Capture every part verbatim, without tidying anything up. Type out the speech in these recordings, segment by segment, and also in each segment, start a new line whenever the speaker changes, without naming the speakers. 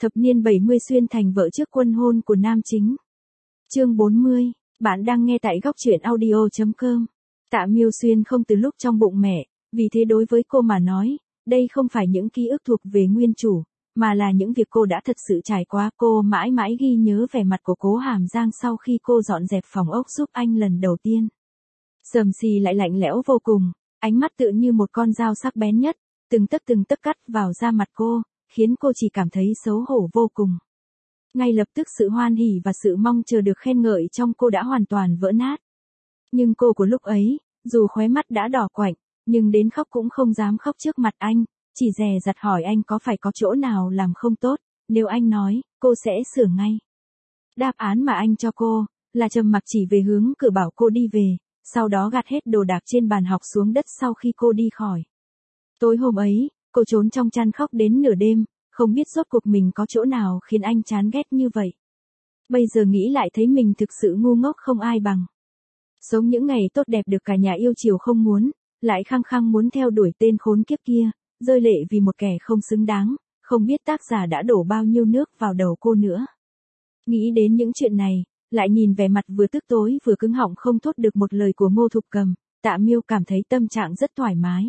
Thập niên bảy mươi xuyên thành vợ trước quân hôn của nam chính. Chương bốn mươi, bạn đang nghe tại góc truyện audio chấm com. Tạ Miêu Xuyên không từ lúc trong bụng mẹ, vì thế đối với cô mà nói, đây không phải những ký ức thuộc về nguyên chủ, mà là những việc cô đã thật sự trải qua. Cô mãi mãi ghi nhớ vẻ mặt của Cố Hàm Giang sau khi cô dọn dẹp phòng ốc giúp anh lần đầu tiên. Xầm xì lại lạnh lẽo vô cùng, ánh mắt tựa như một con dao sắc bén nhất, từng tấc từng tấc cắt vào da mặt cô, khiến cô chỉ cảm thấy xấu hổ vô cùng. Ngay lập tức sự hoan hỉ và sự mong chờ được khen ngợi trong cô đã hoàn toàn vỡ nát. Nhưng cô của lúc ấy, dù khóe mắt đã đỏ quạnh, nhưng đến khóc cũng không dám khóc trước mặt anh, chỉ dè dặt hỏi anh có phải có chỗ nào làm không tốt, nếu anh nói, cô sẽ sửa ngay. Đáp án mà anh cho cô, là trầm mặc chỉ về hướng cửa bảo cô đi về, sau đó gạt hết đồ đạc trên bàn học xuống đất sau khi cô đi khỏi. Tối hôm ấy, cô trốn trong chăn khóc đến nửa đêm, không biết rốt cuộc mình có chỗ nào khiến anh chán ghét như vậy. Bây giờ nghĩ lại thấy mình thực sự ngu ngốc không ai bằng. Sống những ngày tốt đẹp được cả nhà yêu chiều không muốn, lại khăng khăng muốn theo đuổi tên khốn kiếp kia, rơi lệ vì một kẻ không xứng đáng, không biết tác giả đã đổ bao nhiêu nước vào đầu cô nữa. Nghĩ đến những chuyện này, lại nhìn vẻ mặt vừa tức tối vừa cứng họng không thốt được một lời của Ngô Thục Cầm, Tạ Miêu cảm thấy tâm trạng rất thoải mái.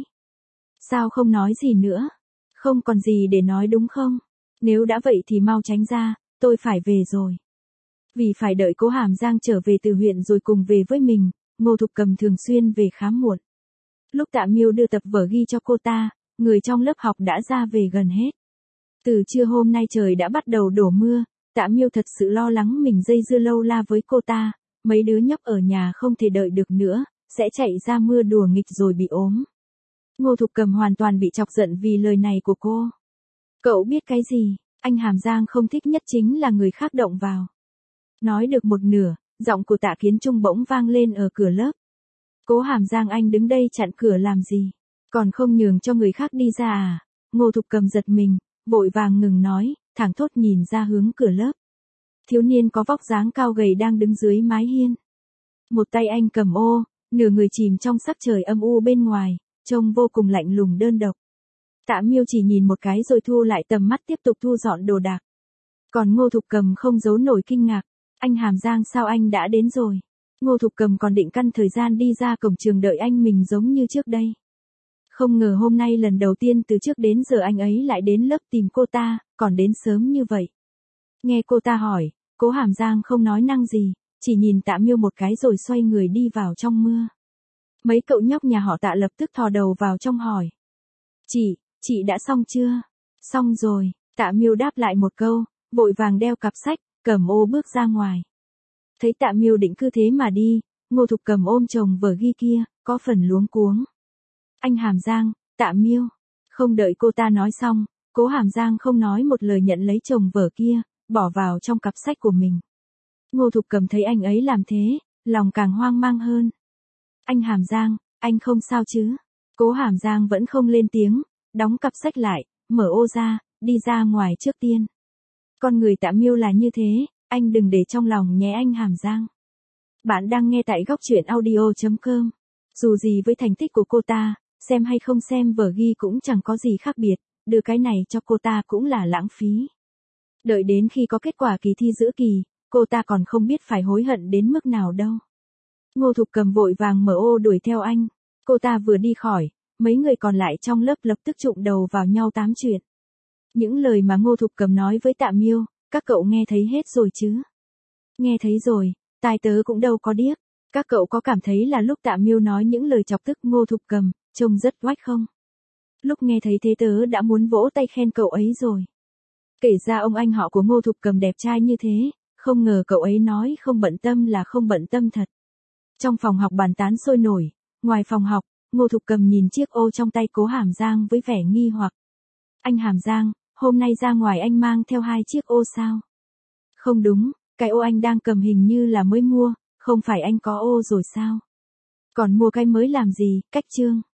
Sao không nói gì nữa? Không còn gì để nói đúng không? Nếu đã vậy thì mau tránh ra, tôi phải về rồi. Vì phải đợi Cố Hàm Giang trở về từ huyện rồi cùng về với mình, Ngô Thục Cầm thường xuyên về khá muộn. Lúc Tạ Miêu đưa tập vở ghi cho cô ta, người trong lớp học đã ra về gần hết. Từ trưa hôm nay trời đã bắt đầu đổ mưa, Tạ Miêu thật sự lo lắng mình dây dưa lâu la với cô ta, mấy đứa nhóc ở nhà không thể đợi được nữa, sẽ chạy ra mưa đùa nghịch rồi bị ốm. Ngô Thục Cầm hoàn toàn bị chọc giận vì lời này của cô. Cậu biết cái gì, anh Hàm Giang không thích nhất chính là người khác động vào. Nói được một nửa, giọng của Tạ Kiến Trung bỗng vang lên ở cửa lớp. Cố Hàm Giang, anh đứng đây chặn cửa làm gì? Còn không nhường cho người khác đi ra à? Ngô Thục Cầm giật mình, vội vàng ngừng nói, thẳng thốt nhìn ra hướng cửa lớp. Thiếu niên có vóc dáng cao gầy đang đứng dưới mái hiên. Một tay anh cầm ô, nửa người chìm trong sắc trời âm u bên ngoài, trông vô cùng lạnh lùng đơn độc. Tạ Miêu chỉ nhìn một cái rồi thu lại tầm mắt tiếp tục thu dọn đồ đạc. Còn Ngô Thục Cầm không giấu nổi kinh ngạc, anh Hàm Giang sao anh đã đến rồi? Ngô Thục Cầm còn định căn thời gian đi ra cổng trường đợi anh mình giống như trước đây. Không ngờ hôm nay lần đầu tiên từ trước đến giờ anh ấy lại đến lớp tìm cô ta, còn đến sớm như vậy. Nghe cô ta hỏi, Cố Hàm Giang không nói năng gì, chỉ nhìn Tạ Miêu một cái rồi xoay người đi vào trong mưa. Mấy cậu nhóc nhà họ Tạ lập tức thò đầu vào trong hỏi. Chị, chị đã xong chưa? Xong rồi, Tạ Miêu đáp lại một câu, vội vàng đeo cặp sách, cầm ô bước ra ngoài. Thấy Tạ Miêu định cứ thế mà đi, Ngô Thục Cầm ôm chồng vở ghi kia, có phần luống cuống. Anh Hàm Giang, Tạ Miêu. Không đợi cô ta nói xong, Cố Hàm Giang không nói một lời nhận lấy chồng vở kia, bỏ vào trong cặp sách của mình. Ngô Thục Cầm thấy anh ấy làm thế, lòng càng hoang mang hơn. Anh Hàm Giang, anh không sao chứ? Cố Hàm Giang vẫn không lên tiếng, đóng cặp sách lại, mở ô ra, đi ra ngoài trước tiên. Con người Tạ Miêu là như thế, anh đừng để trong lòng nhé anh Hàm Giang. Bạn đang nghe tại góc truyện audio chấm com. Dù gì với thành tích của cô ta, xem hay không xem vở ghi cũng chẳng có gì khác biệt, đưa cái này cho cô ta cũng là lãng phí. Đợi đến khi có kết quả kỳ thi giữa kỳ, cô ta còn không biết phải hối hận đến mức nào đâu. Ngô Thục Cầm vội vàng mở ô đuổi theo anh. Cô ta vừa đi khỏi, mấy người còn lại trong lớp lập tức trụm đầu vào nhau tám chuyện. Những lời mà Ngô Thục Cầm nói với Tạ Miêu, các cậu nghe thấy hết rồi chứ? Nghe thấy rồi, tai tớ cũng đâu có điếc. Các cậu có cảm thấy là lúc Tạ Miêu nói những lời chọc tức Ngô Thục Cầm, trông rất oách không? Lúc nghe thấy thế tớ đã muốn vỗ tay khen cậu ấy rồi. Kể ra ông anh họ của Ngô Thục Cầm đẹp trai như thế, không ngờ cậu ấy nói không bận tâm là không bận tâm thật. Trong phòng học bàn tán sôi nổi, ngoài phòng học, Ngô Thục Cầm nhìn chiếc ô trong tay Cố Hàm Giang với vẻ nghi hoặc. Anh Hàm Giang, hôm nay ra ngoài anh mang theo hai chiếc ô sao? Không đúng, cái ô anh đang cầm hình như là mới mua, không phải anh có ô rồi sao? Còn mua cái mới làm gì, cách chương.